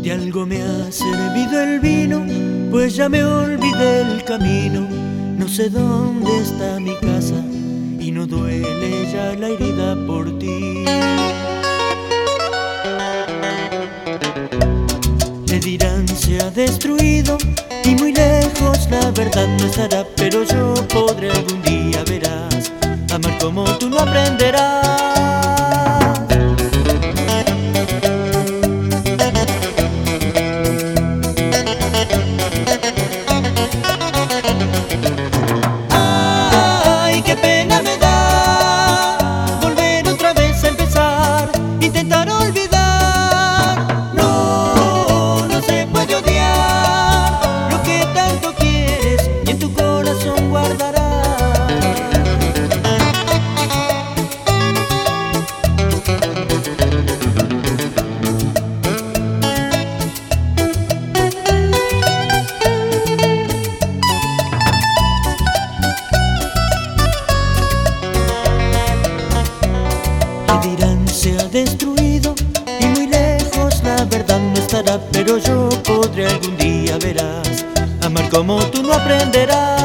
De algo me ha servido el vino, pues ya me olvidé el camino. No sé dónde está mi casa y no duele ya la herida por ti. Le dirán se ha destruido y muy lejos la verdad no estará, pero yo podré algún día, verás, amar como tú no aprenderás. Ay, qué pena me da volver otra vez a empezar, intentar olvidar. No, no se puede odiar lo que tanto quieres y en tu corazón guardarás. Dirán se ha destruido y muy lejos la verdad no estará, pero yo podré algún día, verás, amar como tú no aprenderás.